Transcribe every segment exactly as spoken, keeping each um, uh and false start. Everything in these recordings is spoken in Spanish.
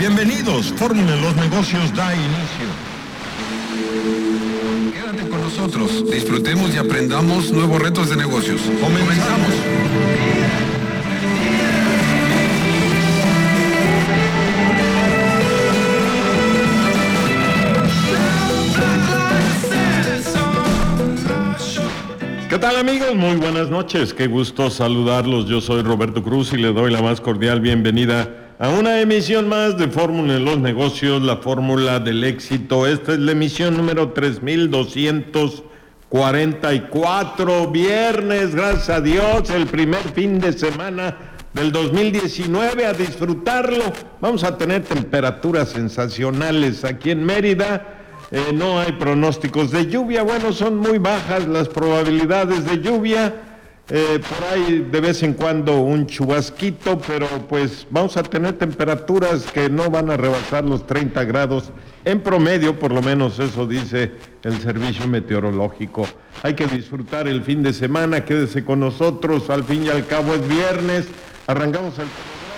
Bienvenidos, Fórmula en los Negocios da inicio. Quédate con nosotros, disfrutemos y aprendamos nuevos retos de negocios. Comenzamos. ¿Qué tal, amigos? Muy buenas noches, qué gusto saludarlos. Yo soy Roberto Cruz y le doy la más cordial bienvenida a una emisión más de Fórmula en los Negocios, la fórmula del éxito. Esta es la emisión número tres mil doscientos cuarenta y cuatro, viernes, gracias a Dios, el primer fin de semana del dos mil diecinueve, a disfrutarlo. Vamos a tener temperaturas sensacionales aquí en Mérida. Eh, no hay pronósticos de lluvia, bueno, son muy bajas las probabilidades de lluvia, eh, por ahí de vez en cuando un chubasquito, pero pues vamos a tener temperaturas que no van a rebasar los treinta grados en promedio, por lo menos eso dice el servicio meteorológico. Hay que disfrutar el fin de semana, quédese con nosotros, al fin y al cabo es viernes, arrancamos el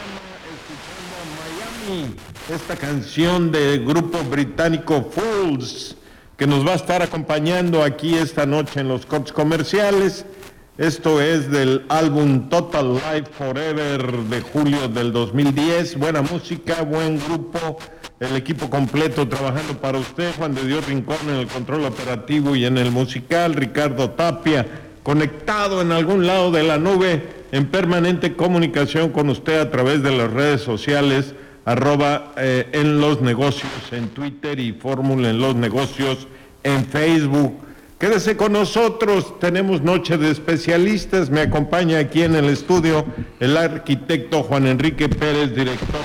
Miami, esta canción del grupo británico Fools, que nos va a estar acompañando aquí esta noche en los cortes comerciales. Esto es del álbum Total Life Forever de julio del dos mil diez. Buena música, buen grupo, el equipo completo trabajando para usted. Juan de Dios Rincón en el control operativo y en el musical, Ricardo Tapia conectado en algún lado de la nube, en permanente comunicación con usted a través de las redes sociales, arroba eh, en los negocios en Twitter y Fórmula en los Negocios en Facebook. Quédese con nosotros, tenemos noche de especialistas. Me acompaña aquí en el estudio el arquitecto Juan Enrique Pérez, director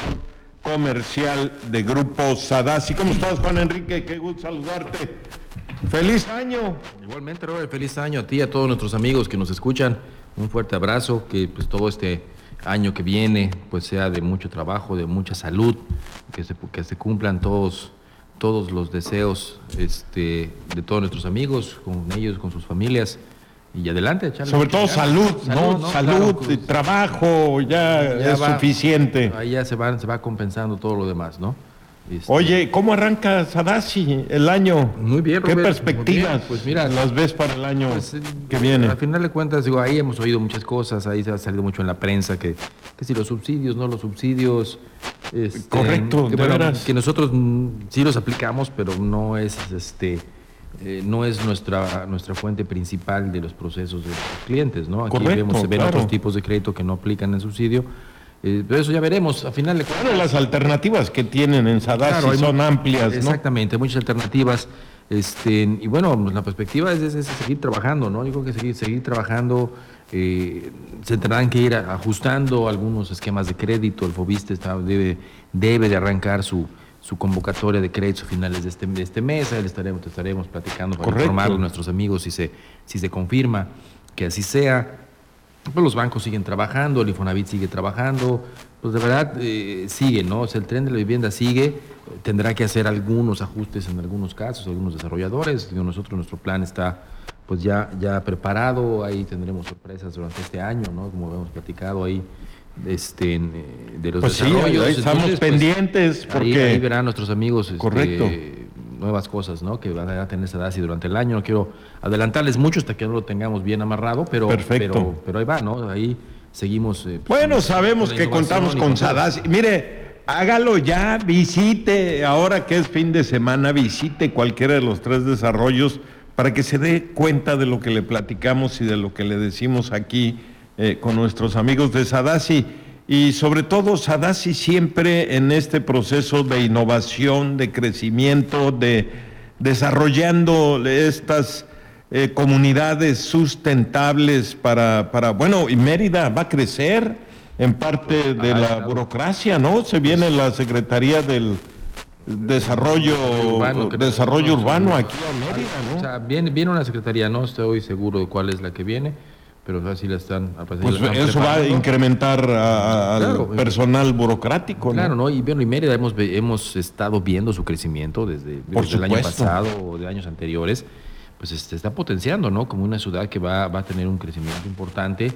comercial de Grupo Sadassi. ¿Cómo estás, Juan Enrique? Qué gusto saludarte. ¡Feliz año! Igualmente, Robert, feliz año a ti y a todos nuestros amigos que nos escuchan. Un fuerte abrazo, que pues todo este año que viene pues sea de mucho trabajo, de mucha salud, que se, que se cumplan todos, todos los deseos este, de todos nuestros amigos, con ellos, con sus familias, y adelante, echarle. Sobre todo salud, salud, ¿no? ¿no? Salud, claro, pues, trabajo, ya, ya es va, suficiente. Ahí ya se va, se va compensando todo lo demás, ¿no? Este... Oye, ¿cómo arranca Sadassi el año? Muy bien, ¿Qué Robert, perspectivas pues mira, las ves para el año pues, que viene? Al final de cuentas, digo, ahí hemos oído muchas cosas, ahí se ha salido mucho en la prensa, que, que si los subsidios, no los subsidios. Este, Correcto, que, de bueno, veras. Que nosotros mm, sí los aplicamos, pero no es, este, eh, no es nuestra, nuestra fuente principal de los procesos de los clientes, ¿no? Aquí Correcto, vemos, se ven claro. otros tipos de crédito que no aplican el subsidio. Eh, pero eso ya veremos, a final de cuentas. Claro, las alternativas que tienen en Sadassi claro, son amplias, ¿no? Exactamente, muchas alternativas. Este, y bueno, la perspectiva es, es, es seguir trabajando, ¿no? Yo creo que seguir, seguir trabajando, eh, se tendrán que ir ajustando algunos esquemas de crédito. El Fobiste está, debe, debe de arrancar su, su convocatoria de créditos a finales de este, de este mes. Ahí le estaremos, te estaremos platicando para Correcto. informar a nuestros amigos si se, si se confirma que así sea. Pues los bancos siguen trabajando, el Infonavit sigue trabajando, pues de verdad eh, sigue, ¿no? O sea, el tren de la vivienda sigue, tendrá que hacer algunos ajustes en algunos casos, algunos desarrolladores. Digo, nosotros, nuestro plan está pues ya, ya preparado, ahí tendremos sorpresas durante este año, ¿no? Como hemos platicado ahí este, de los pues desarrollos. Sí, ahí estamos Entonces, pendientes pues, porque... Ahí, ahí verán nuestros amigos Correcto. Este, nuevas cosas, ¿no? Que van a tener Sadassi durante el año. No quiero adelantarles mucho hasta que no lo tengamos bien amarrado, pero, pero, pero ahí va, ¿no? Ahí seguimos. Eh, pues, bueno, sabemos que contamos con Sadassi. Mire, hágalo ya, visite, ahora que es fin de semana, visite cualquiera de los tres desarrollos para que se dé cuenta de lo que le platicamos y de lo que le decimos aquí eh, con nuestros amigos de Sadassi. Y sobre todo Sadassi siempre en este proceso de innovación, de crecimiento, de desarrollando estas eh, comunidades sustentables para, para, bueno, y Mérida va a crecer en parte de la burocracia, ¿no? Se viene la Secretaría del Desarrollo Urbano, desarrollo urbano aquí a Mérida, ¿no? O sea, viene, viene una secretaría, no estoy seguro de cuál es la que viene, pero así la están... Pues la están eso preparando. Va a incrementar a, al claro, personal burocrático, ¿no? Claro, ¿no? Y bueno, y Mérida hemos, hemos estado viendo su crecimiento desde, desde el año pasado o de años anteriores, pues se está potenciando, ¿no? Como una ciudad que va, va a tener un crecimiento importante.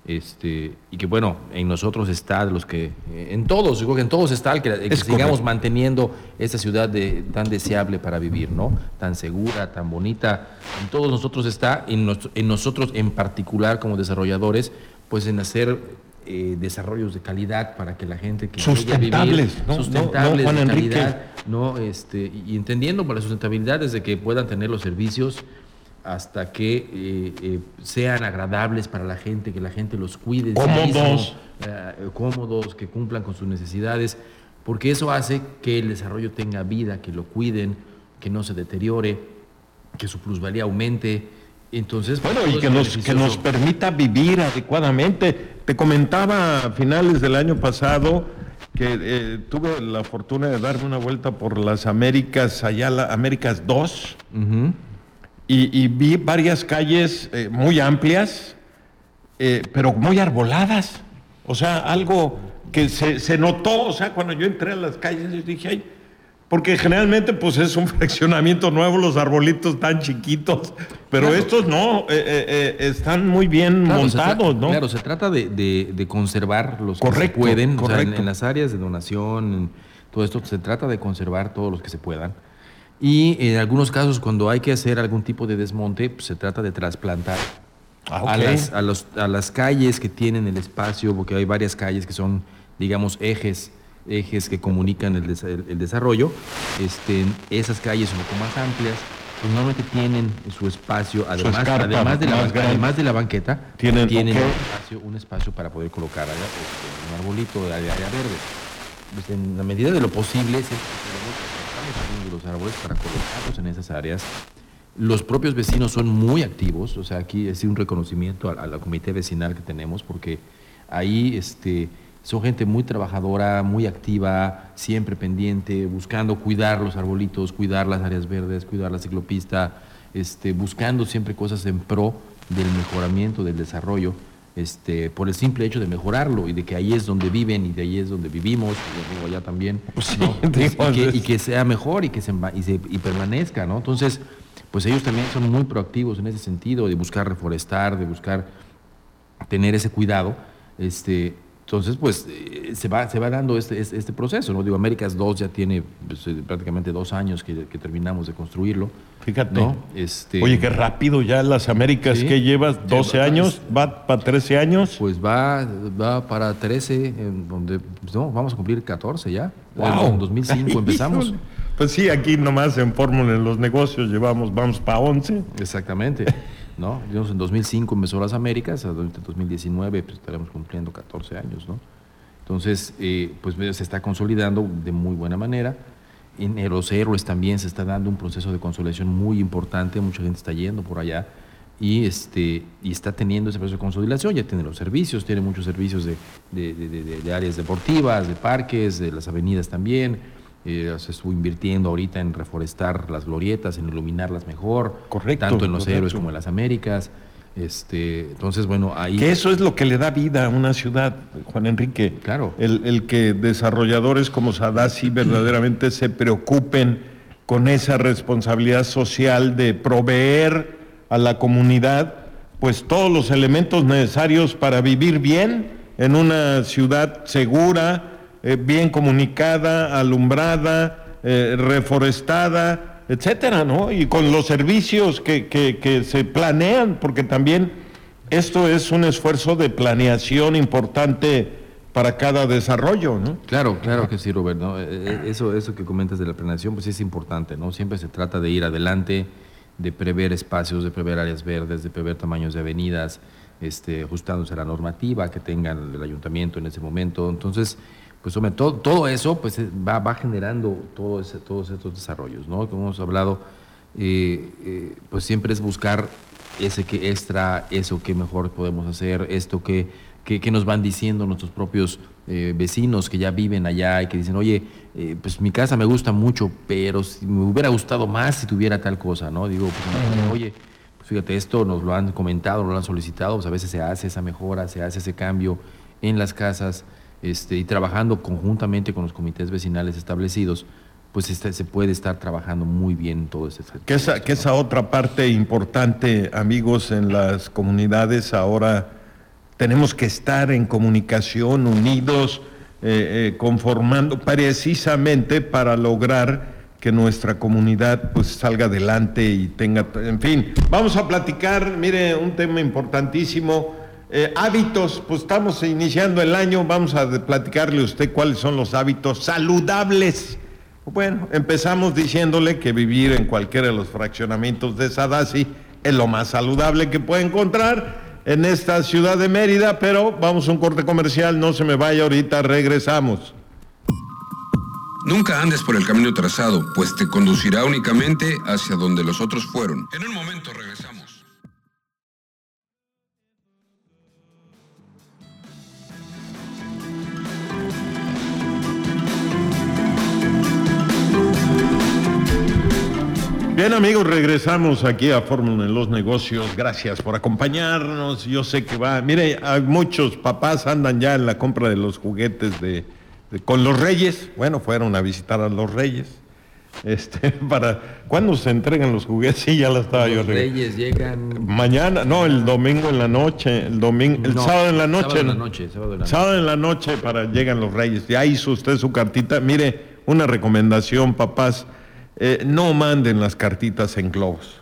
Este, y que bueno, en nosotros está, de los que, eh, en todos, yo creo que en todos está el que, el que sigamos correcto. manteniendo esta ciudad de, tan deseable para vivir, ¿no? Tan segura, tan bonita, en todos nosotros está, en, nos, en nosotros en particular como desarrolladores, pues en hacer eh, desarrollos de calidad para que la gente que sustentables, vivir, ¿no? sustentables, no, no, Juan de calidad, Enrique. ¿no? Este, y entendiendo por la sustentabilidad desde que puedan tener los servicios hasta que eh, eh, sean agradables para la gente, que la gente los cuide, cómodos, eh, cómodos, que cumplan con sus necesidades, porque eso hace que el desarrollo tenga vida, que lo cuiden, que no se deteriore, que su plusvalía aumente. Entonces, bueno, y que nos, que nos permita vivir adecuadamente. Te comentaba a finales del año pasado que eh, tuve la fortuna de darme una vuelta por las Américas, allá la Américas dos, uh-huh. Y, y vi varias calles eh, muy amplias, eh, pero muy arboladas. O sea, algo que se, se notó, o sea, cuando yo entré a las calles, yo dije, ay, porque generalmente pues es un fraccionamiento nuevo, los arbolitos tan chiquitos, pero claro. estos no, eh, eh, eh, están muy bien claro, montados, tra- ¿no? Claro, se trata de, de, de conservar los correcto, que se pueden, correcto. O sea, en, en las áreas de donación, en todo esto, se trata de conservar todos los que se puedan. Y en algunos casos, cuando hay que hacer algún tipo de desmonte, pues, se trata de trasplantar ah, okay. a, las, a, los, a las calles que tienen el espacio, porque hay varias calles que son, digamos, ejes, ejes que comunican el, des, el, el desarrollo. Este, esas calles un poco más amplias, pues normalmente tienen su espacio, además, su escarpa, además, de, la, además de la banqueta, tienen, tienen okay. un, espacio, un espacio para poder colocar allá, pues, un arbolito de área verde. Pues en la medida de lo posible, se de los árboles para colocarlos en esas áreas. Los propios vecinos son muy activos, o sea, aquí es un reconocimiento a, a la comité vecinal que tenemos, porque ahí este, son gente muy trabajadora, muy activa, siempre pendiente, buscando cuidar los arbolitos, cuidar las áreas verdes, cuidar la ciclopista, este, buscando siempre cosas en pro del mejoramiento, del desarrollo, este, por el simple hecho de mejorarlo y de que ahí es donde viven y de ahí es donde vivimos, y digo, allá también, pues sí, ¿no? Entonces, y, que, y que sea mejor y que se, y se y permanezca, ¿no? Entonces, pues ellos también son muy proactivos en ese sentido, de buscar reforestar, de buscar tener ese cuidado. Este, entonces, pues eh, se va se va dando este, este, este proceso, ¿no? Digo, Américas dos ya tiene pues, prácticamente dos años que, que terminamos de construirlo. Fíjate. ¿No? Este, Oye, qué rápido ya las Américas. ¿Sí? ¿Qué llevas? ¿doce va, años? ¿Va para trece años? Pues va, va para trece, en donde pues no, vamos a cumplir catorce ya. Wow. En dos mil cinco empezamos. Pues sí, aquí nomás en Fórmula en los negocios llevamos, vamos para once. Exactamente. ¿No? Digamos, en dos mil cinco empezó las Américas, en dos mil diecinueve pues, estaremos cumpliendo catorce años, ¿no? Entonces, eh, pues se está consolidando de muy buena manera. En los héroes también se está dando un proceso de consolidación muy importante, mucha gente está yendo por allá y, este, y está teniendo ese proceso de consolidación, ya tiene los servicios, tiene muchos servicios de, de, de, de, de áreas deportivas, de parques, de las avenidas también. Eh, se estuvo invirtiendo ahorita en reforestar las glorietas, en iluminarlas mejor, correcto, tanto en los correcto. héroes como en las Américas. Este, entonces, bueno, ahí... Que eso es lo que le da vida a una ciudad, Juan Enrique. Claro. El, el que desarrolladores como Sadasi verdaderamente se preocupen con esa responsabilidad social de proveer a la comunidad pues todos los elementos necesarios para vivir bien en una ciudad segura, eh, bien comunicada, alumbrada, eh, reforestada, etcétera, ¿no? Y con los servicios que, que, que se planean, porque también esto es un esfuerzo de planeación importante para cada desarrollo, ¿no? Claro, claro que sí, Robert, ¿no? Eso, eso que comentas de la planeación, pues es importante, ¿no? Siempre se trata de ir adelante, de prever espacios, de prever áreas verdes, de prever tamaños de avenidas, este, ajustándose a la normativa que tenga el ayuntamiento en ese momento. Entonces, pues hombre, todo, todo eso pues va, va generando todo ese, todos estos desarrollos, ¿no? Como hemos hablado, eh, eh, pues siempre es buscar ese que extra, eso que mejor podemos hacer, esto que, que, que nos van diciendo nuestros propios eh, vecinos que ya viven allá y que dicen, oye, eh, pues mi casa me gusta mucho, pero si me hubiera gustado más si tuviera tal cosa, ¿no? Digo, pues, uh-huh. oye, pues fíjate, esto nos lo han comentado, nos lo han solicitado, pues a veces se hace esa mejora, se hace ese cambio en las casas. Este, y trabajando conjuntamente con los comités vecinales establecidos, pues este, se puede estar trabajando muy bien todo este proceso. Que esa, que esa otra parte importante, amigos, en las comunidades ahora tenemos que estar en comunicación, unidos, eh, eh, conformando precisamente para lograr que nuestra comunidad pues salga adelante y tenga, en fin, vamos a platicar, mire, un tema importantísimo, eh, hábitos, pues estamos iniciando el año, vamos a platicarle a usted cuáles son los hábitos saludables. Bueno, empezamos diciéndole que vivir en cualquiera de los fraccionamientos de Sadassi es lo más saludable que puede encontrar en esta ciudad de Mérida, pero vamos a un corte comercial, no se me vaya, ahorita regresamos. Nunca andes por el camino trazado, pues te conducirá únicamente hacia donde los otros fueron. En un momento regresamos. Bien, amigos, regresamos aquí a Fórmula en los Negocios. Gracias por acompañarnos. Yo sé que va, mire, hay muchos papás andan ya en la compra de los juguetes de, de con los Reyes. Bueno, fueron a visitar a los Reyes. Este, para ¿cuándo se entregan los juguetes? Sí, ya la estaba los yo. Los Reyes llegan mañana, no, el domingo en la noche, el domingo, el no, sábado en la noche. Sábado en la noche, sábado en la sábado noche. en la noche para llegan los Reyes. Ya hizo usted su cartita. Mire, una recomendación, papás. Eh, no manden las cartitas en globos,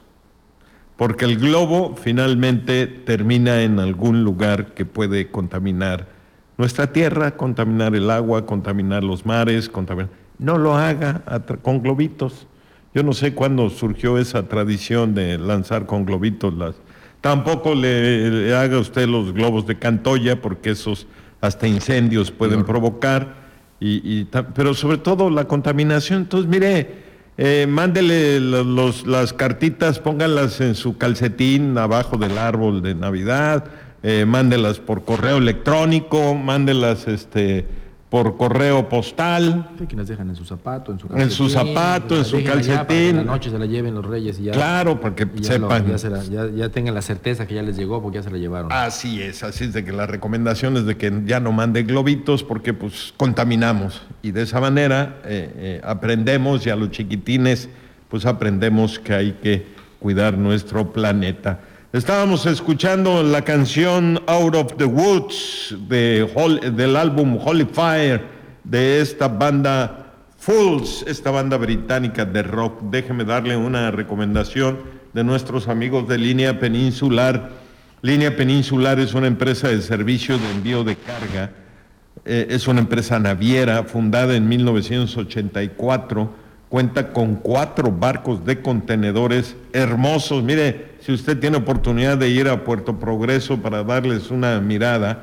porque el globo finalmente termina en algún lugar que puede contaminar nuestra tierra, contaminar el agua, contaminar los mares, contaminar... No lo haga con globitos. Yo no sé cuándo surgió esa tradición de lanzar con globitos las... Tampoco le, le haga usted los globos de Cantoya, porque esos hasta incendios pueden provocar, y, y, pero sobre todo la contaminación. Entonces, mire... Eh, mándele los, las cartitas, pónganlas en su calcetín abajo del árbol de Navidad, eh, mándelas por correo electrónico, mándelas este, por correo postal. Sí, que las dejan en su zapato, en su calcetín. En su zapato, en su calcetín. Allá, para que en la noche se la lleven los Reyes y ya. Claro, porque ya sepan. Lo, ya, se la, ya, ya tengan la certeza que ya les llegó porque ya se la llevaron. Así es, así es de que la recomendación es de que ya no mande globitos porque pues contaminamos. Y de esa manera eh, eh, aprendemos, y a los chiquitines pues aprendemos que hay que cuidar nuestro planeta. Estábamos escuchando la canción Out of the Woods de, del álbum Holy Fire de esta banda Fools, esta banda británica de rock. Déjeme darle una recomendación de nuestros amigos de Línea Peninsular. Línea Peninsular es una empresa de servicio de envío de carga, eh, es una empresa naviera fundada en mil novecientos ochenta y cuatro, cuenta con cuatro barcos de contenedores hermosos. Mire, si usted tiene oportunidad de ir a Puerto Progreso para darles una mirada,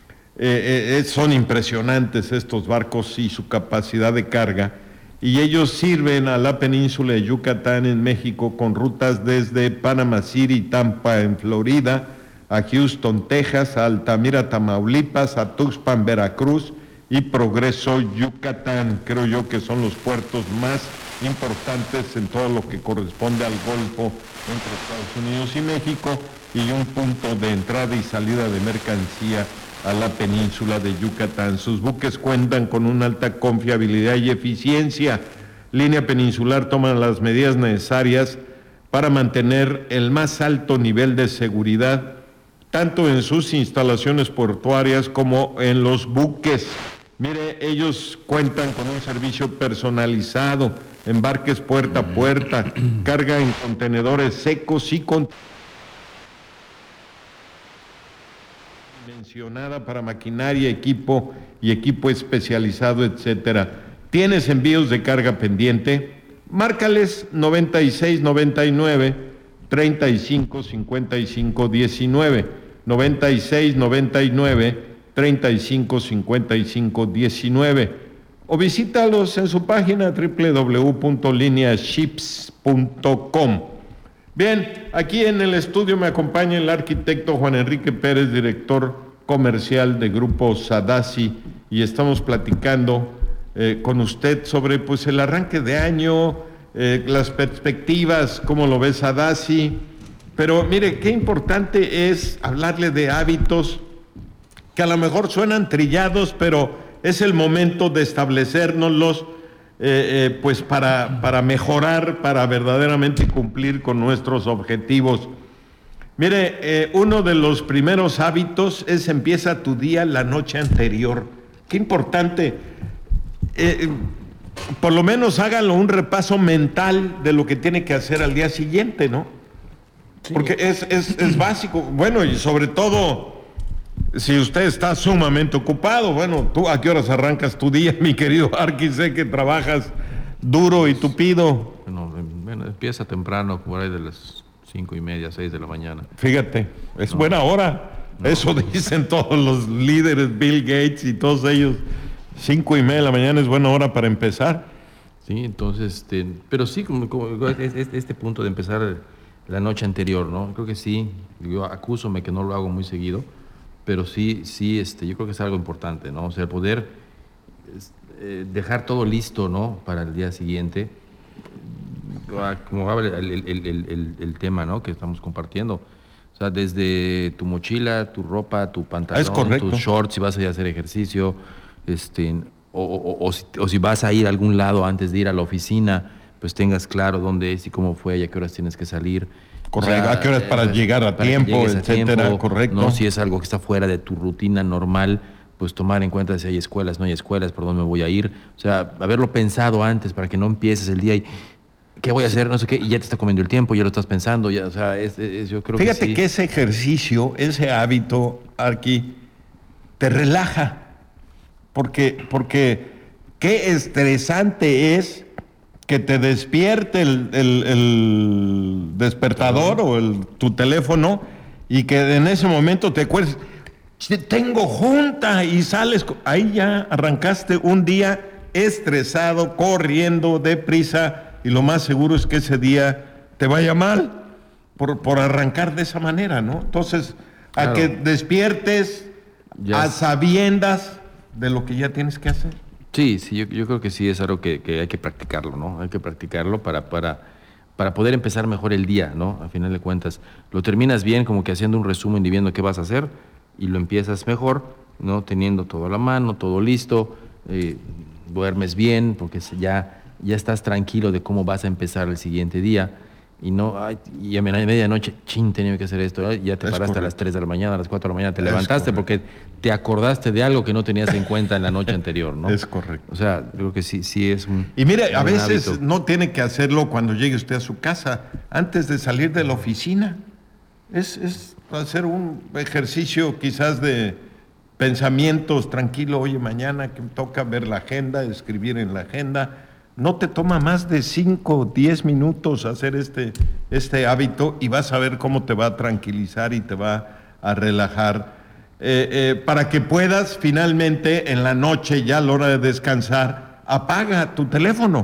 eh, eh, son impresionantes estos barcos y su capacidad de carga, y ellos sirven a la península de Yucatán en México con rutas desde Panama City, Tampa en Florida, a Houston, Texas, a Altamira, Tamaulipas, a Tuxpan, Veracruz, y Progreso, Yucatán. Creo yo que son los puertos más importantes en todo lo que corresponde al Golfo entre Estados Unidos y México, y un punto de entrada y salida de mercancía a la península de Yucatán. Sus buques cuentan con una alta confiabilidad y eficiencia. Línea Peninsular toma las medidas necesarias para mantener el más alto nivel de seguridad, tanto en sus instalaciones portuarias como en los buques. Mire, ellos cuentan con un servicio personalizado, embarques puerta a puerta, carga en contenedores secos y con... mencionada para maquinaria, equipo y equipo especializado, etcétera. ¿Tienes envíos de carga pendiente? Márcales noventa y seis noventa y nueve treinta y cinco cincuenta y cinco diecinueve, noventa y seis noventa y nueve treinta y cinco cincuenta y cinco diecinueve, o visítalos en su página doble u doble u doble u punto linea ships punto com. Bien, aquí en el estudio me acompaña el arquitecto Juan Enrique Pérez, director comercial de Grupo Sadassi, y estamos platicando eh, con usted sobre pues el arranque de año, eh, las perspectivas, cómo lo ve Sadassi. Pero mire, qué importante es hablarle de hábitos que a lo mejor suenan trillados, pero es el momento de establecérnoslos eh, eh, pues para, para mejorar, para verdaderamente cumplir con nuestros objetivos. Mire, eh, uno de los primeros hábitos es empieza tu día la noche anterior. Qué importante. Eh, por lo menos háganlo un repaso mental de lo que tiene que hacer al día siguiente, ¿no? Sí. Porque es, es, es básico. Bueno, y sobre todo, si usted está sumamente ocupado, bueno, ¿tú a qué horas arrancas tu día, mi querido Arqui? Sé que trabajas duro y tupido. Bueno, bueno, empieza temprano, por ahí de las cinco y media, seis de la mañana. Fíjate, es no. buena hora. No. Eso dicen todos los líderes, Bill Gates y todos ellos. Cinco y media de la mañana es buena hora para empezar. Sí, entonces, este, pero sí, como, como este, este punto de empezar la noche anterior, ¿no? Creo que sí, yo acúsome que no lo hago muy seguido, pero sí, sí, este, yo creo que es algo importante, ¿no? O sea, poder eh, dejar todo listo, ¿no? Para el día siguiente, como habla el, el, el, el, el tema, ¿no? Que estamos compartiendo. O sea, desde tu mochila, tu ropa, tu pantalón, tus shorts, si vas a ir a hacer ejercicio, este, o, o, o, si, o si vas a ir a algún lado antes de ir a la oficina, pues tengas claro dónde es y cómo fue y a qué horas tienes que salir. Correcto, o sea, a qué horas para eh, llegar a tiempo, etcétera, tiempo, correcto. No, si es algo que está fuera de tu rutina normal, pues tomar en cuenta si hay escuelas, no hay escuelas, por dónde me voy a ir. O sea, haberlo pensado antes para que no empieces el día y ¿qué voy a hacer? No sé qué, y ya te está comiendo el tiempo, ya lo estás pensando, ya, o sea, es, es, yo creo Fíjate que sí. que ese ejercicio, ese hábito, Arqui, te relaja, porque, porque qué estresante es que te despierte el, el, el despertador o el, tu teléfono y que en ese momento te acuerdes, tengo junta y sales, ahí ya arrancaste un día estresado, corriendo, deprisa. Y lo más seguro es que ese día te vaya mal por, por arrancar de esa manera, ¿no? Entonces, claro, a que despiertes ya a sabiendas de lo que ya tienes que hacer. Sí, sí, yo, yo creo que sí es algo que, que hay que practicarlo, ¿no? Hay que practicarlo para, para, para poder empezar mejor el día, ¿no? A final de cuentas, lo terminas bien como que haciendo un resumen y viendo qué vas a hacer y lo empiezas mejor, ¿no? Teniendo todo a la mano, todo listo, eh, duermes bien porque ya... ya estás tranquilo de cómo vas a empezar el siguiente día y no, ay, y a medianoche, chin, tenía que hacer esto, ¿eh? Ya te es paraste correcto. A las tres de la mañana, a las cuatro de la mañana, te es levantaste correcto. Porque te acordaste de algo que no tenías en cuenta en la noche anterior, ¿no? Es correcto. O sea, creo que sí, sí es un Y mire, a veces hábito. No tiene que hacerlo cuando llegue usted a su casa, antes de salir de la oficina. Es, es hacer un ejercicio quizás de pensamientos tranquilo, oye, mañana que me toca ver la agenda, escribir en la agenda. No te toma más de cinco o diez minutos hacer este, este hábito y vas a ver cómo te va a tranquilizar y te va a relajar. Eh, eh, para que puedas finalmente en la noche, ya a la hora de descansar, apaga tu teléfono,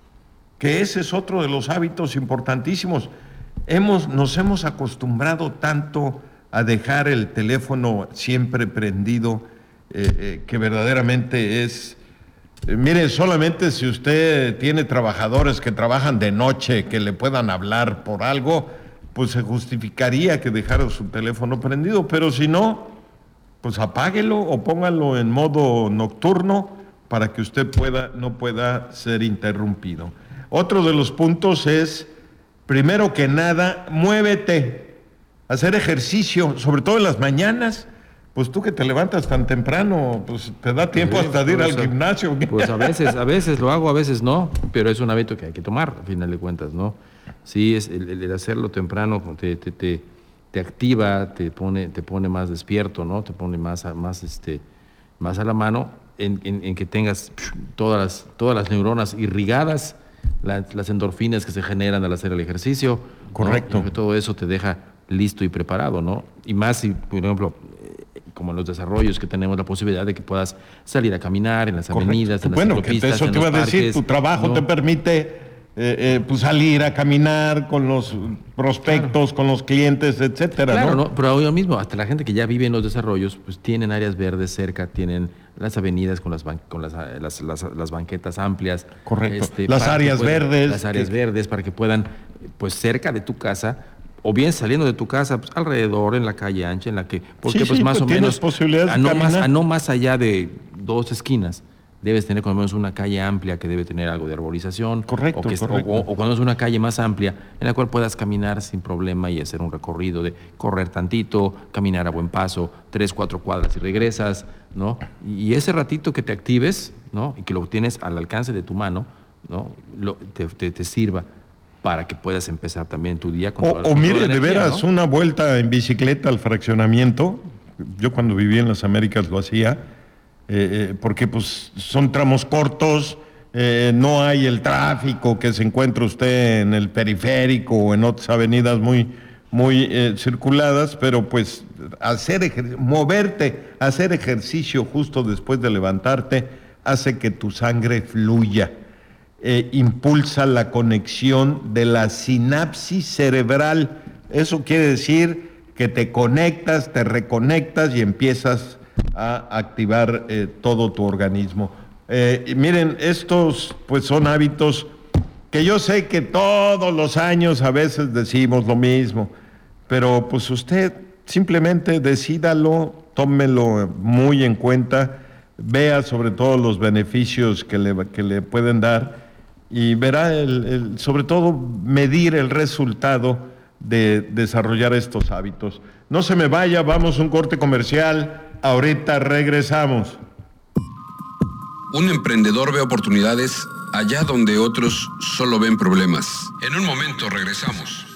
que ese es otro de los hábitos importantísimos. Hemos, nos hemos acostumbrado tanto a dejar el teléfono siempre prendido, eh, eh, que verdaderamente es... Mire, solamente si usted tiene trabajadores que trabajan de noche, que le puedan hablar por algo, pues se justificaría que dejara su teléfono prendido, pero si no, pues apáguelo o póngalo en modo nocturno para que usted pueda, no pueda ser interrumpido. Otro de los puntos es, primero que nada, muévete, hacer ejercicio, sobre todo en las mañanas. Pues tú que te levantas tan temprano, pues te da tiempo sí, hasta de ir al gimnasio. Pues a veces, a veces lo hago, a veces no, pero es un hábito que hay que tomar, a final de cuentas, ¿no? Sí, es el, el hacerlo temprano te, te, te, te activa, te pone, te pone más despierto, ¿no? Te pone más, más, este, más a la mano en, en, en que tengas todas las, todas las neuronas irrigadas, la, las endorfinas que se generan al hacer el ejercicio. Correcto. ¿no? Que todo eso te deja listo y preparado, ¿no? Y más si, por ejemplo, como en los desarrollos que tenemos la posibilidad de que puedas salir a caminar en las Correcto. Avenidas, en las bueno, ciclopistas, que eso te iba a decir, tu trabajo ¿no? te permite eh, eh, pues salir a caminar con los prospectos, claro. con los clientes, etcétera. Claro, ¿no? ¿no? Pero ahora mismo, hasta la gente que ya vive en los desarrollos, pues tienen áreas verdes cerca, tienen las avenidas con las ban- con las, las, las, las banquetas amplias. Correcto. Este, las áreas puedan, verdes. Las áreas que... verdes para que puedan, pues cerca de tu casa, o bien saliendo de tu casa, pues alrededor, en la calle ancha, en la que, porque sí, pues sí, más pues o menos, posibilidades a no de más, a no más allá de dos esquinas debes tener cuando menos una calle amplia que debe tener algo de arborización. Correcto, o, que, correcto. O, o cuando es una calle más amplia en la cual puedas caminar sin problema y hacer un recorrido de correr tantito, caminar a buen paso, tres, cuatro cuadras y regresas, ¿no? Y ese ratito que te actives, ¿no? Y que lo tienes al alcance de tu mano, ¿no? Lo, te, te, te sirva para que puedas empezar también tu día con O, toda la- o con mire, toda la de energía, veras, ¿no? una vuelta en bicicleta al fraccionamiento. Yo cuando vivía en las Américas lo hacía, eh, eh, porque pues son tramos cortos, eh, no hay el tráfico que se encuentra usted en el periférico o en otras avenidas muy, muy eh, circuladas, pero pues hacer ejer- moverte, hacer ejercicio justo después de levantarte hace que tu sangre fluya. Eh, impulsa la conexión de la sinapsis cerebral. Eso quiere decir que te conectas, te reconectas y empiezas a activar eh, todo tu organismo. Eh, y miren, estos pues son hábitos que yo sé que todos los años a veces decimos lo mismo, pero pues usted simplemente decídalo, tómelo muy en cuenta, vea sobre todo los beneficios que le, que le pueden dar y verá, el, el, sobre todo, medir el resultado de desarrollar estos hábitos. No se me vaya, vamos a un corte comercial, ahorita regresamos. Un emprendedor ve oportunidades allá donde otros solo ven problemas. En un momento regresamos.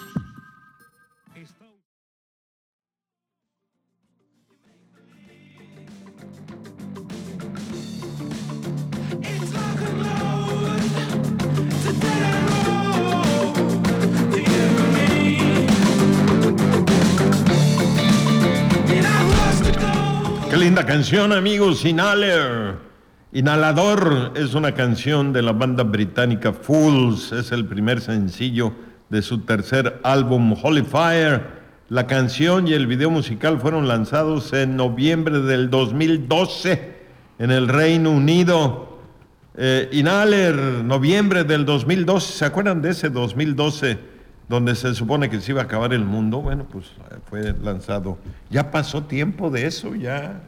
Qué linda canción, amigos. Inhaler, Inhalador es una canción de la banda británica Fools. Es el primer sencillo de su tercer álbum Holy Fire. La canción y el video musical fueron lanzados en noviembre del dos mil doce en el Reino Unido. Eh, Inhaler, noviembre del dos mil doce. ¿Se acuerdan de ese dos mil doce? Donde se supone que se iba a acabar el mundo. Bueno, pues fue lanzado. Ya pasó tiempo de eso, ya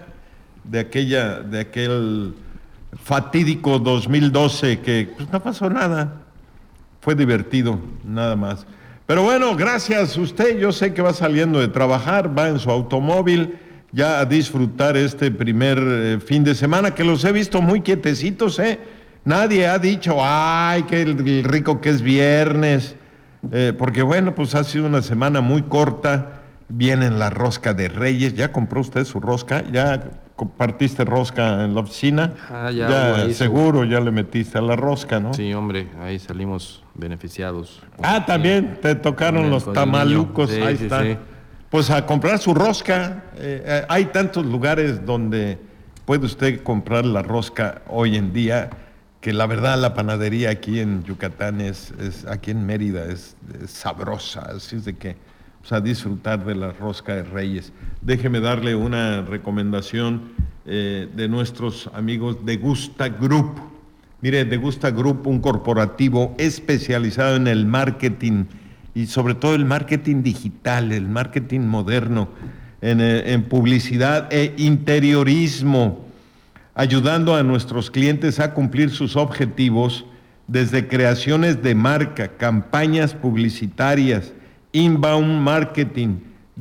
de aquella, de aquel fatídico dos mil doce que pues no pasó nada. Fue divertido, nada más. Pero bueno, gracias a usted. Yo sé que va saliendo de trabajar, va en su automóvil ya a disfrutar este primer eh, fin de semana, que los he visto muy quietecitos, ¿eh? Nadie ha dicho, ay, qué rico que es viernes. Eh, porque bueno, pues ha sido una semana muy corta, viene la rosca de Reyes. ¿Ya compró usted su rosca? ¿Ya compartiste rosca en la oficina? Ah, ya, ya ahí seguro ya le metiste a la rosca, ¿no? Sí, hombre, ahí salimos beneficiados. Ah, también te tocaron Con el- los con el tamalucos, niño. Sí, ahí sí, está. sí. Pues a comprar su rosca. Eh, eh, hay tantos lugares donde puede usted comprar la rosca hoy en día, que la verdad la panadería aquí en Yucatán es, es aquí en Mérida es, es sabrosa, así es de que, o sea, disfrutar de la rosca de Reyes. Déjeme darle una recomendación eh, de nuestros amigos de Gusta Group. Mire, de Gusta Group, un corporativo especializado en el marketing y sobre todo el marketing digital, el marketing moderno, en, en publicidad e interiorismo, ayudando a nuestros clientes a cumplir sus objetivos desde creaciones de marca, campañas publicitarias, inbound marketing,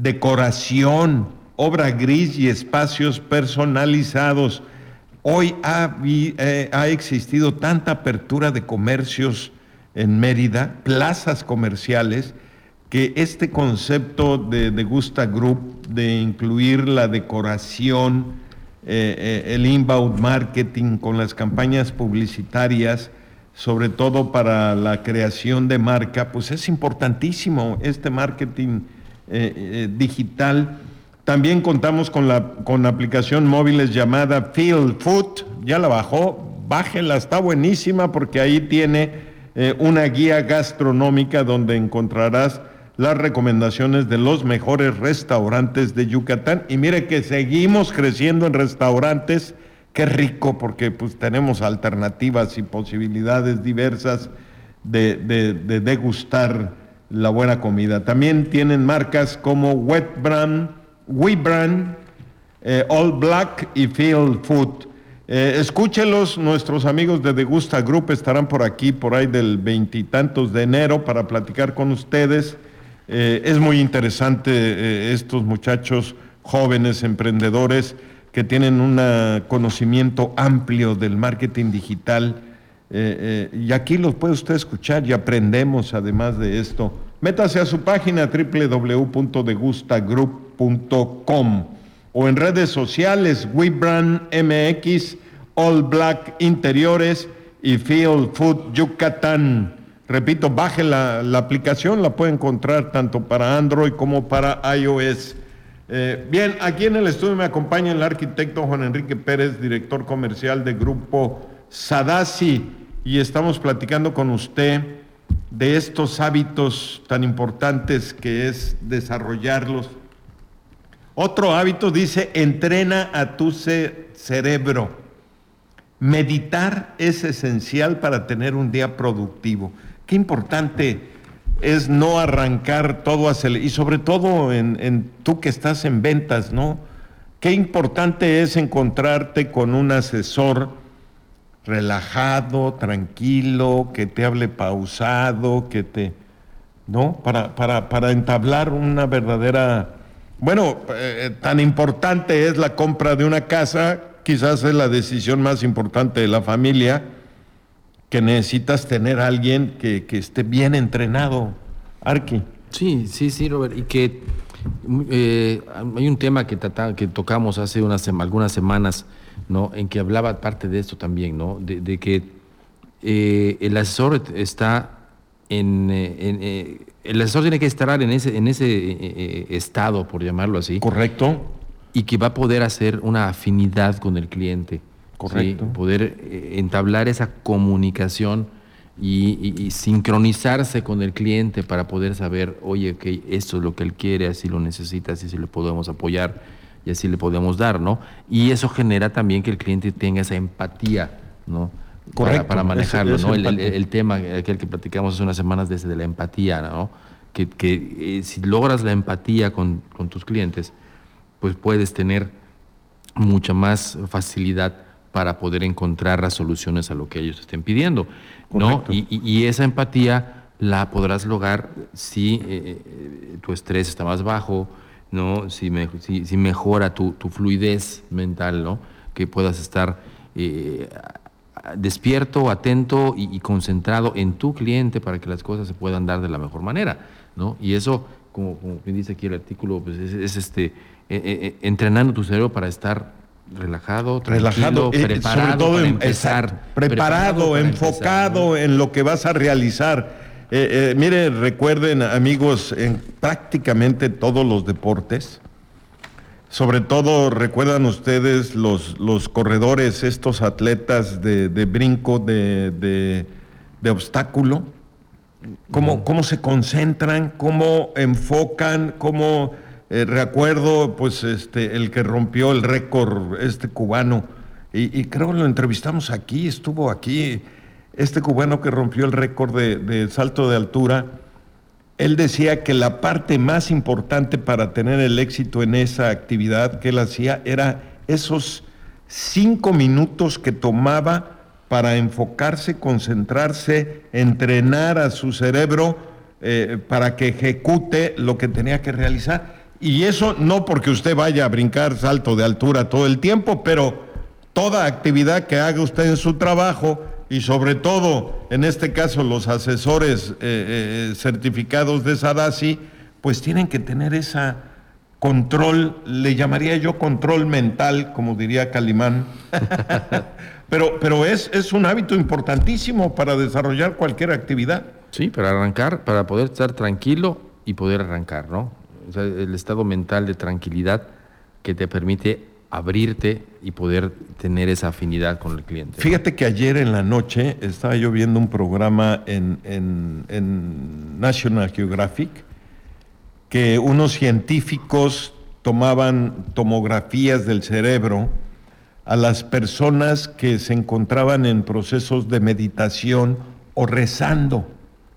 decoración, obra gris y espacios personalizados. Hoy ha, eh, ha existido tanta apertura de comercios en Mérida, plazas comerciales, que este concepto de, de Gusta Group, de incluir la decoración, Eh, eh, el inbound marketing con las campañas publicitarias, sobre todo para la creación de marca, pues es importantísimo este marketing eh, eh, digital. También contamos con la con aplicación móviles llamada Feel Food. Ya la bajó, bájela, está buenísima porque ahí tiene eh, una guía gastronómica donde encontrarás las recomendaciones de los mejores restaurantes de Yucatán. Y mire que seguimos creciendo en restaurantes. Qué rico, porque pues tenemos alternativas y posibilidades diversas de, de, de degustar la buena comida. También tienen marcas como Wet Brand, We Brand, eh, All Black y Feel Food. Eh, escúchelos, nuestros amigos de Degusta Group estarán por aquí, por ahí del veintitantos de enero, para platicar con ustedes. Eh, es muy interesante eh, estos muchachos jóvenes, emprendedores, que tienen un conocimiento amplio del marketing digital. Eh, eh, y aquí los puede usted escuchar y aprendemos además de esto. Métase a su página doble u doble u doble u punto degusta group punto com o en redes sociales, WeBrand M X, All Black Interiores y Feel Food Yucatán. Repito, baje la, la aplicación, la puede encontrar tanto para Android como para iOS. Eh, bien, aquí en el estudio me acompaña el arquitecto Juan Enrique Pérez, director comercial de Grupo Sadassi, y estamos platicando con usted de estos hábitos tan importantes que es desarrollarlos. Otro hábito dice, entrena a tu ce- cerebro. Meditar es esencial para tener un día productivo. Qué importante es no arrancar todo hacia el, y sobre todo en, en tú que estás en ventas, ¿no? Qué importante es encontrarte con un asesor relajado, tranquilo, que te hable pausado, que te, ¿no? Para, para, para entablar una verdadera, bueno, eh, tan importante es la compra de una casa, quizás es la decisión más importante de la familia, que necesitas tener a alguien que, que esté bien entrenado, Arqui. Sí, sí, sí, Robert, y que eh, hay un tema que, tata, que tocamos hace unas, algunas semanas, ¿no? En que hablaba parte de esto también, ¿no? De, de que eh, el asesor está en, en eh, el asesor tiene que estar en ese, en ese eh, estado, por llamarlo así. Correcto. Y que va a poder hacer una afinidad con el cliente. Correcto. ¿Sí? Poder eh, entablar esa comunicación y, y, y sincronizarse con el cliente para poder saber, oye, que esto es lo que él quiere, así lo necesita, así se le podemos apoyar y así le podemos dar, ¿no? Y eso genera también que el cliente tenga esa empatía, ¿no? Correcto. Para, para manejarlo, ese, ¿no? ese El, el, el tema, aquel que platicamos hace unas semanas desde de la empatía, ¿no? Que, que eh, si logras la empatía con, con tus clientes, pues puedes tener mucha más facilidad para poder encontrar las soluciones a lo que ellos estén pidiendo, ¿no? Y, y, y esa empatía la podrás lograr si eh, tu estrés está más bajo, ¿no? Si, me, si, si mejora tu, tu fluidez mental, ¿no? Que puedas estar eh, despierto, atento y, y concentrado en tu cliente para que las cosas se puedan dar de la mejor manera, ¿no? Y eso, como, como dice aquí el artículo, pues es, es este, eh, eh, entrenando tu cerebro para estar relajado, relajado, eh, preparado sobre todo para en, empezar, exacto, preparado, preparado enfocado empezar, ¿no? En lo que vas a realizar. Eh, eh, mire, recuerden, amigos, en prácticamente todos los deportes, sobre todo recuerdan ustedes los, los corredores, estos atletas de, de brinco, de, de, de obstáculo, cómo, uh-huh. cómo se concentran, cómo enfocan, cómo eh, recuerdo, pues este, el que rompió el récord, este cubano, y, y creo que lo entrevistamos aquí, estuvo aquí. Este cubano que rompió el récord de, de salto de altura, él decía que la parte más importante para tener el éxito en esa actividad que él hacía era esos cinco minutos que tomaba para enfocarse, concentrarse, entrenar a su cerebro eh, para que ejecute lo que tenía que realizar. Y eso no porque usted vaya a brincar salto de altura todo el tiempo, pero toda actividad que haga usted en su trabajo, y sobre todo, en este caso, los asesores eh, eh, certificados de Sadassi, pues tienen que tener ese control, le llamaría yo control mental, como diría Calimán, pero, pero es, es un hábito importantísimo para desarrollar cualquier actividad. Sí, para arrancar, para poder estar tranquilo y poder arrancar, ¿no? O sea, el estado mental de tranquilidad que te permite abrirte y poder tener esa afinidad con el cliente. Fíjate que ayer en la noche estaba yo viendo un programa en, en, en National Geographic que unos científicos tomaban tomografías del cerebro a las personas que se encontraban en procesos de meditación o rezando.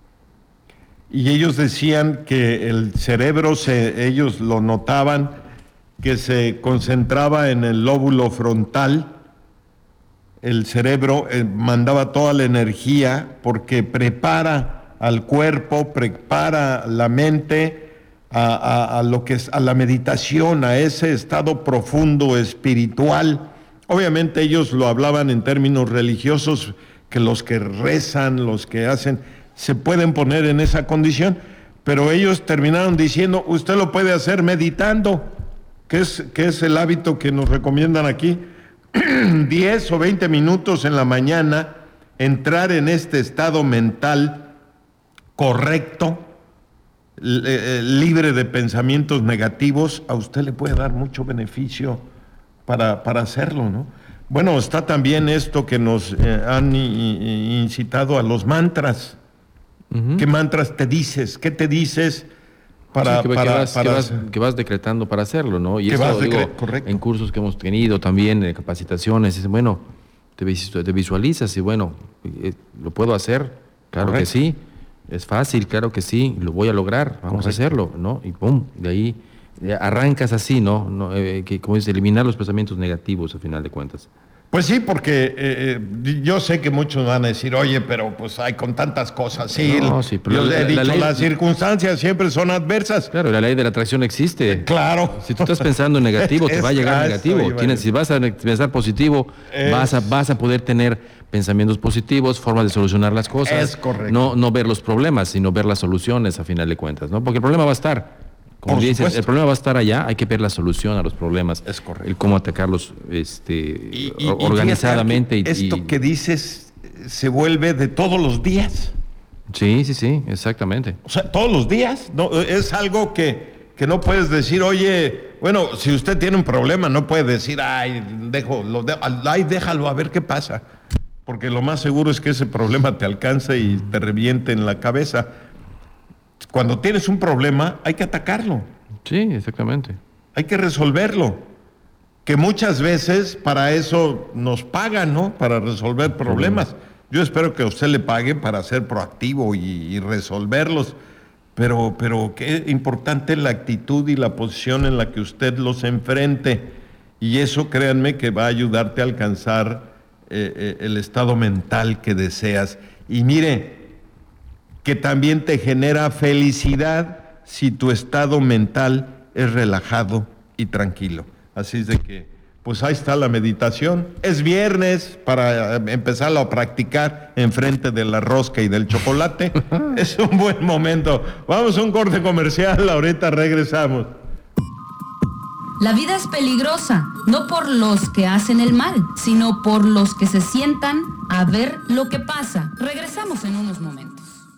Y ellos decían que el cerebro, se, ellos lo notaban, que se concentraba en el lóbulo frontal el cerebro eh, mandaba toda la energía porque prepara al cuerpo, prepara la mente a, a, a lo que es a la meditación, a ese estado profundo espiritual. Obviamente ellos lo hablaban en términos religiosos, que los que rezan, los que hacen, se pueden poner en esa condición, pero ellos terminaron diciendo, usted lo puede hacer meditando, que es, que es el hábito que nos recomiendan aquí, diez o veinte minutos en la mañana, entrar en este estado mental correcto, libre de pensamientos negativos, a usted le puede dar mucho beneficio para, para hacerlo, ¿no? Bueno, está también esto que nos eh, han i, incitado a los mantras. Uh-huh. ¿Qué mantras te dices? ¿Qué te dices para, sí, que, para, que, vas, para que, vas, que vas decretando para hacerlo, ¿no? Y que eso, vas digo, decre- correcto. En cursos que hemos tenido también, en capacitaciones, dicen, bueno, te, te visualizas y bueno, ¿lo puedo hacer? Claro correcto. Que sí. Es fácil, claro que sí, lo voy a lograr, vamos correcto. A hacerlo, ¿no? Y pum, de ahí arrancas así, ¿no? no eh, que, como dice, eliminar los pensamientos negativos, al final de cuentas. Pues sí, porque eh, yo sé que muchos van a decir, oye, pero pues hay con tantas cosas, sí, no, sí pero yo la, he la, dicho, la ley, las circunstancias siempre son adversas. Claro, la ley de la atracción existe. Claro. Si tú estás pensando en negativo, te va a llegar negativo. Tienes, si vas a pensar positivo, es, vas, a, vas a poder tener pensamientos positivos, formas de solucionar las cosas. Es correcto. No, no ver los problemas, sino ver las soluciones a final de cuentas, ¿no? Porque el problema va a estar. Como dices, el problema va a estar allá, hay que ver la solución a los problemas. Es correcto. El cómo atacarlos este, y, y, organizadamente. Y que esto y, que dices se vuelve de todos los días. Sí, sí, sí, exactamente. O sea, todos los días. No, es algo que, que no puedes decir, oye, bueno, si usted tiene un problema, no puede decir, ay, dejo, lo de, ay, déjalo a ver qué pasa. Porque lo más seguro es que ese problema te alcance y te reviente en la cabeza. Cuando tienes un problema, hay que atacarlo. Sí, exactamente. Hay que resolverlo. Que muchas veces para eso nos pagan, ¿no? Para resolver problemas. Yo espero que a usted le pague para ser proactivo y, y resolverlos. Pero, pero qué importante es la actitud y la posición en la que usted los enfrente. Y eso, créanme, que va a ayudarte a alcanzar eh, eh, el estado mental que deseas. Y mire, que también te genera felicidad si tu estado mental es relajado y tranquilo. Así es de que, pues ahí está la meditación. Es viernes para empezarlo a practicar enfrente de la rosca y del chocolate. Es un buen momento. Vamos a un corte comercial, ahorita regresamos. La vida es peligrosa, no por los que hacen el mal, sino por los que se sientan a ver lo que pasa. Regresamos en unos momentos.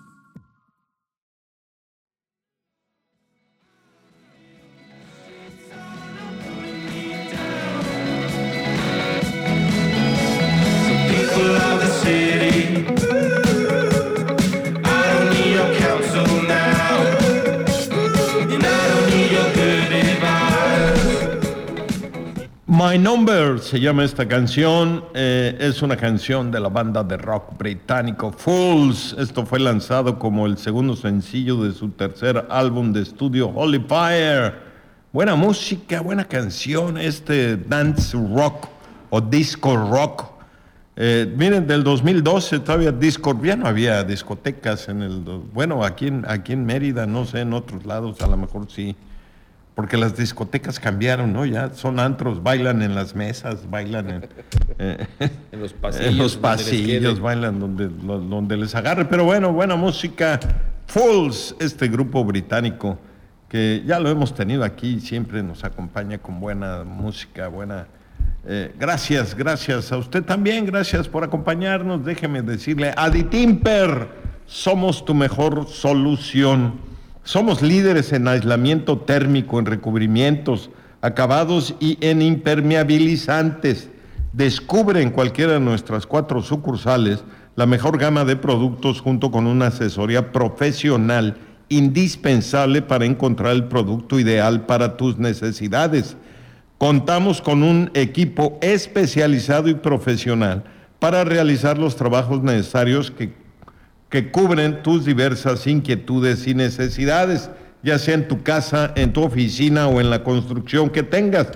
My Number se llama esta canción, eh, es una canción de la banda de rock británico Fools. Esto fue lanzado como el segundo sencillo de su tercer álbum de estudio Holy Fire. Buena música, buena canción, este dance rock o disco rock. Eh, miren, del dos mil doce todavía disco, ya no había discotecas en el, bueno, aquí en, aquí en Mérida, no sé, en otros lados a lo mejor sí. Porque las discotecas cambiaron, ¿no? Ya son antros, bailan en las mesas, bailan en, eh, en los pasillos, en los pasillos bailan donde, donde les agarre. Pero bueno, buena música. Fools, este grupo británico, que ya lo hemos tenido aquí, siempre nos acompaña con buena música, buena... Eh, gracias, gracias a usted también, gracias por acompañarnos. Déjeme decirle, Aditimper, somos tu mejor solución. Somos líderes en aislamiento térmico, en recubrimientos, acabados y en impermeabilizantes. Descubre en cualquiera de nuestras cuatro sucursales la mejor gama de productos junto con una asesoría profesional indispensable para encontrar el producto ideal para tus necesidades. Contamos con un equipo especializado y profesional para realizar los trabajos necesarios que que cubren tus diversas inquietudes y necesidades, ya sea en tu casa, en tu oficina o en la construcción que tengas.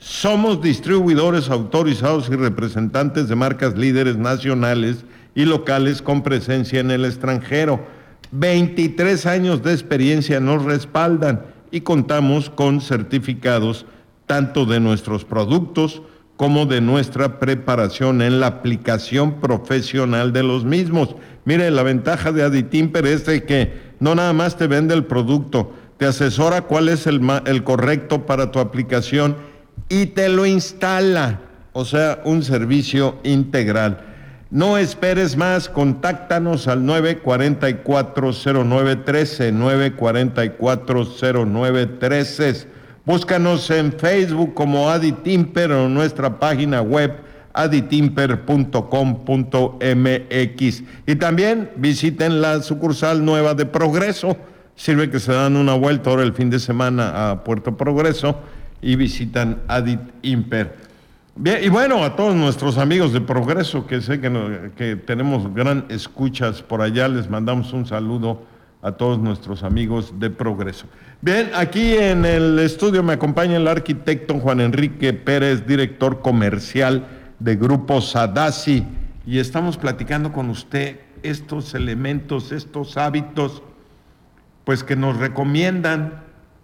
Somos distribuidores autorizados y representantes de marcas líderes nacionales y locales con presencia en el extranjero. veintitrés años de experiencia nos respaldan y contamos con certificados tanto de nuestros productos como de nuestra preparación en la aplicación profesional de los mismos. Mire, la ventaja de Aditimper es de que no nada más te vende el producto, te asesora cuál es el, el correcto para tu aplicación y te lo instala, o sea, un servicio integral. No esperes más, contáctanos al nueve cuatro cuatro cero nueve uno tres, nueve cuatro cuatro cero nueve uno tres. Búscanos en Facebook como Aditimper o en nuestra página web aditimper punto com punto m x. Y también visiten la sucursal nueva de Progreso. Sirve que se dan una vuelta ahora el fin de semana a Puerto Progreso y visitan Aditimper. Bien, y bueno, a todos nuestros amigos de Progreso, que sé que, no, que tenemos gran escuchas por allá, les mandamos un saludo a todos nuestros amigos de Progreso. Bien, aquí en el estudio me acompaña el arquitecto Juan Enrique Pérez, director comercial de Grupo Sadassi, y estamos platicando con usted estos elementos, estos hábitos, pues que nos recomiendan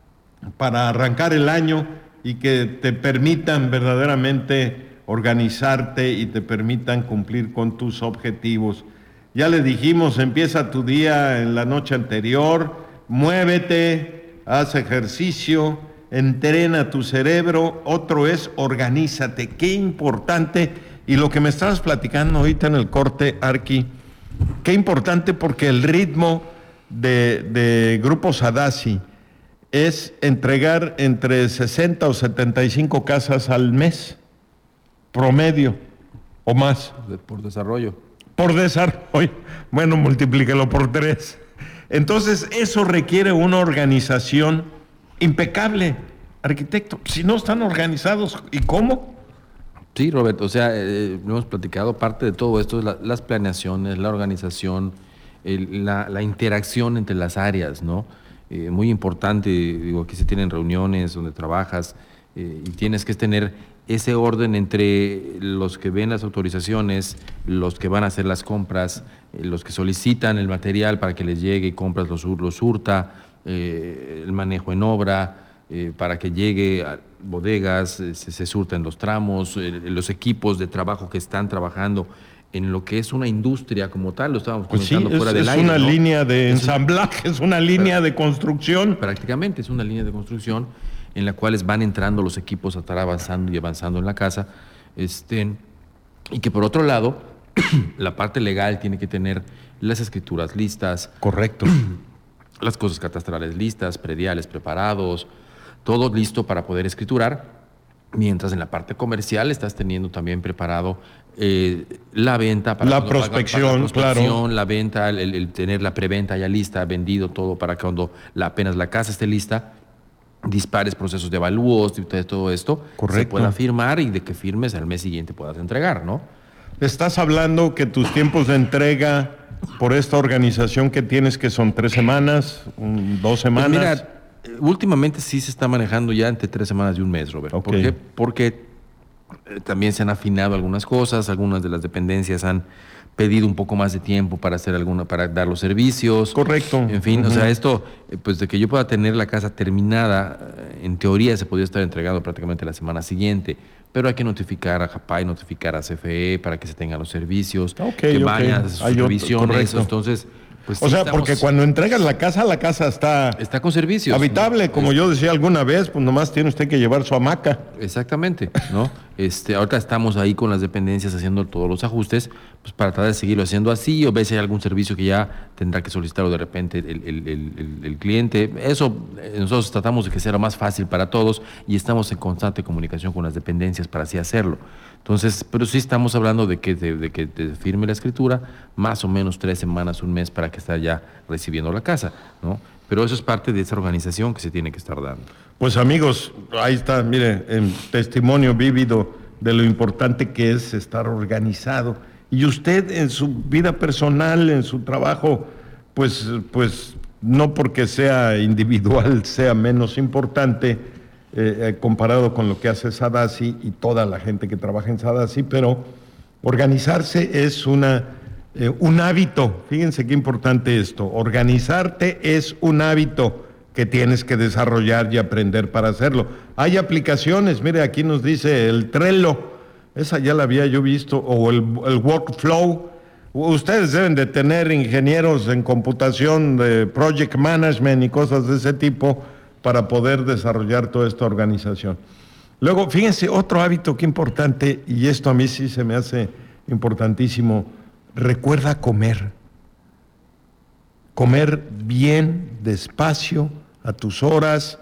para arrancar el año y que te permitan verdaderamente organizarte y te permitan cumplir con tus objetivos. Ya le dijimos, empieza tu día en la noche anterior, muévete, haz ejercicio, entrena tu cerebro. Otro es organízate. Qué importante, y lo que me estabas platicando ahorita en el corte, Arqui, qué importante, porque el ritmo de, de Grupo Sadassi es entregar entre sesenta o setenta y cinco casas al mes, promedio, o más. Por desarrollo. Por desarrollo. Bueno, multiplíquelo por tres. Entonces, eso requiere una organización impecable, arquitecto. Si no están organizados, ¿y cómo? Sí, Roberto, o sea, eh, hemos platicado, parte de todo esto es la, las planeaciones, la organización, el, la, la interacción entre las áreas, ¿no? Eh, muy importante, digo, aquí se tienen reuniones donde trabajas eh, y tienes que tener ese orden entre los que ven las autorizaciones, los que van a hacer las compras, eh, los que solicitan el material para que les llegue y compras los, los hurta, eh, el manejo en obra, eh, para que llegue a bodegas, eh, se, se surten los tramos, eh, los equipos de trabajo que están trabajando en lo que es una industria como tal, lo estábamos comentando pues sí, fuera es, del es aire. Una ¿no? línea de es ensamblaje, una, es una línea de construcción. Prácticamente, es una línea de construcción en la cual van entrando los equipos a estar avanzando y avanzando en la casa. Este, y que por otro lado, la parte legal tiene que tener las escrituras listas. Correcto. Las cosas catastrales listas, prediales preparados, todo listo para poder escriturar. Mientras en la parte comercial estás teniendo también preparado eh, la venta, para la prospección, para la prospección, claro. La venta, el, el tener la preventa ya lista, vendido todo para que cuando la, apenas la casa esté lista, dispares procesos de avalúos, de todo esto, correcto, se pueda firmar y de que firmes al mes siguiente puedas entregar, ¿no? Estás hablando que tus tiempos de entrega por esta organización que tienes, que son tres semanas, dos semanas. Pues mira, últimamente sí se está manejando ya entre tres semanas y un mes, Roberto. Okay. ¿Por qué? Porque eh, también se han afinado algunas cosas, algunas de las dependencias han pedido un poco más de tiempo para hacer alguna, para dar los servicios. Correcto. En fin, uh-huh. o sea, esto, pues de que yo pueda tener la casa terminada, en teoría se podría estar entregando prácticamente la semana siguiente, pero hay que notificar a Japay, notificar a C F E para que se tengan los servicios, okay, que okay. vayan a sus supervisiones, entonces... Pues o sí sea, estamos, porque cuando entregas la casa, la casa está... Está con servicios. Habitable, ¿no? Como es, yo decía alguna vez, pues nomás tiene usted que llevar su hamaca. Exactamente, ¿no? Este, ahorita estamos ahí con las dependencias haciendo todos los ajustes, pues para tratar de seguirlo haciendo así, o ver si hay algún servicio que ya tendrá que solicitarlo de repente el, el, el, el, el cliente. Eso, nosotros tratamos de que sea lo más fácil para todos y estamos en constante comunicación con las dependencias para así hacerlo. Entonces, pero sí estamos hablando de que te, de que te firme la escritura, más o menos tres semanas, un mes para que esté ya recibiendo la casa, ¿no? Pero eso es parte de esa organización que se tiene que estar dando. Pues amigos, ahí está, mire, en testimonio vívido de lo importante que es estar organizado. Y usted en su vida personal, en su trabajo, pues, pues no porque sea individual sea menos importante, eh, comparado con lo que hace Sadassi y toda la gente que trabaja en Sadassi, pero organizarse es una, eh, un hábito. Fíjense qué importante esto. Organizarte es un hábito que tienes que desarrollar y aprender para hacerlo. Hay aplicaciones, mire, aquí nos dice el Trello, esa ya la había yo visto, o el, el Workflow. Ustedes deben de tener ingenieros en computación, de project management y cosas de ese tipo para poder desarrollar toda esta organización. Luego, fíjense, otro hábito que importante, y esto a mí sí se me hace importantísimo, recuerda comer. Comer bien, despacio, a tus horas,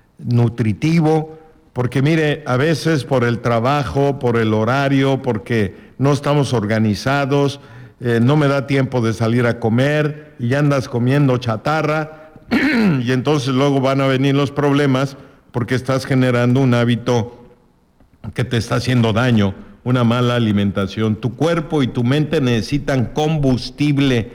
nutritivo, porque mire, a veces por el trabajo, por el horario, porque no estamos organizados, eh, no me da tiempo de salir a comer y ya andas comiendo chatarra y entonces luego van a venir los problemas porque estás generando un hábito que te está haciendo daño, una mala alimentación. Tu cuerpo y tu mente necesitan combustible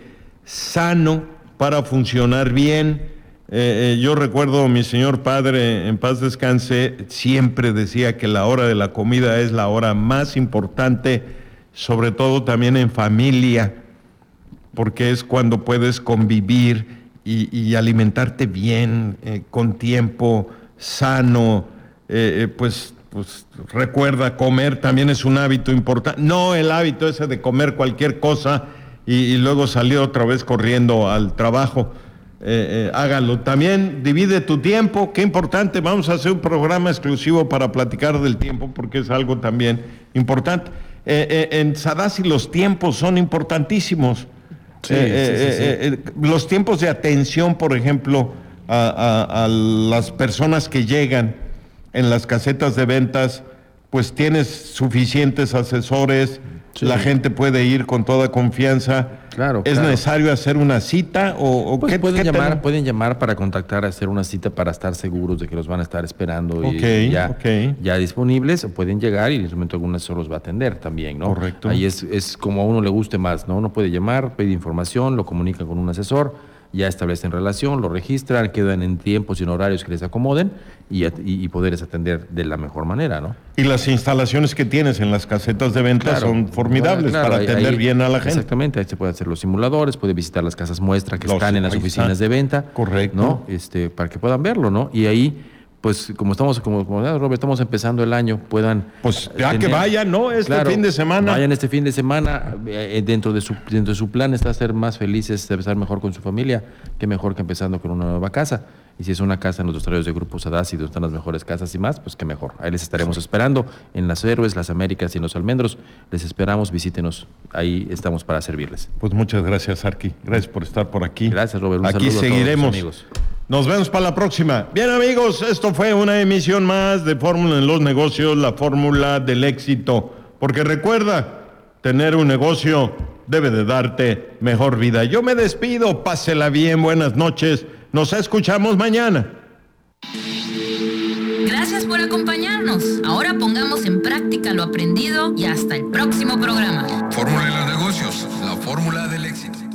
sano para funcionar bien. Eh, eh, yo recuerdo, mi señor padre, en paz descanse, siempre decía que la hora de la comida es la hora más importante, sobre todo también en familia, porque es cuando puedes convivir y, y alimentarte bien, eh, con tiempo, sano, eh, eh, pues, pues recuerda, comer también es un hábito importante, no el hábito ese de comer cualquier cosa y, y luego salir otra vez corriendo al trabajo. Eh, eh, hágalo. También divide tu tiempo, qué importante. Vamos a hacer un programa exclusivo para platicar del tiempo porque es algo también importante. Eh, eh, en Sadassi los tiempos son importantísimos. Sí, eh, sí, sí, eh, sí. Eh, eh, los tiempos de atención, por ejemplo, a, a, a las personas que llegan en las casetas de ventas, pues tienes suficientes asesores. Sí. La gente puede ir con toda confianza. Claro, ¿Es claro. necesario hacer una cita o, o pues qué pueden qué llamar, tenemos? pueden llamar para contactar, hacer una cita para estar seguros de que los van a estar esperando Okay, y ya, okay. ya disponibles, o pueden llegar y en ese momento algunas solo los va a atender también, ¿no? Correcto. Ahí es, es como a uno le guste más, ¿no? Uno puede llamar, pedir información, lo comunica con un asesor, ya establecen relación, lo registran, quedan en tiempos y en horarios que les acomoden y, y, y poderles atender de la mejor manera, ¿no? Y las instalaciones que tienes en las casetas de ventas Claro, son formidables claro, para ahí- atender ahí- bien a la gente. Exactamente, ahí se puede hacer los simuladores, puede visitar las casas muestra que Los- están en las ahí oficinas está. de venta. Correcto. ¿No? Este, para que puedan verlo, ¿no? Y ahí, pues, como estamos, como, como ah, Robert, estamos empezando el año, puedan. Pues ya tener- que vayan, ¿no? Este Claro, fin de semana. Vayan este fin de semana, eh, dentro de su dentro de su plan está ser más felices, estar mejor con su familia, que mejor que empezando con una nueva casa. Y si es una casa en los horarios de Grupo Sadassi, donde están las mejores casas y más, pues qué mejor. Ahí les estaremos esperando en Las Héroes, Las Américas y en Los Almendros. Les esperamos, visítenos. Ahí estamos para servirles. Pues muchas gracias, Arqui. Gracias por estar por aquí. Gracias, Robert. Un Aquí saludo a todos seguiremos. los amigos. Nos vemos para la próxima. Bien, amigos, esto fue una emisión más de Fórmula en los Negocios, la fórmula del éxito. Porque recuerda, tener un negocio debe de darte mejor vida. Yo me despido, pásela bien, buenas noches. Nos escuchamos mañana. Gracias por acompañarnos. Ahora pongamos en práctica lo aprendido y hasta el próximo programa. Fórmula de los negocios, la fórmula del éxito.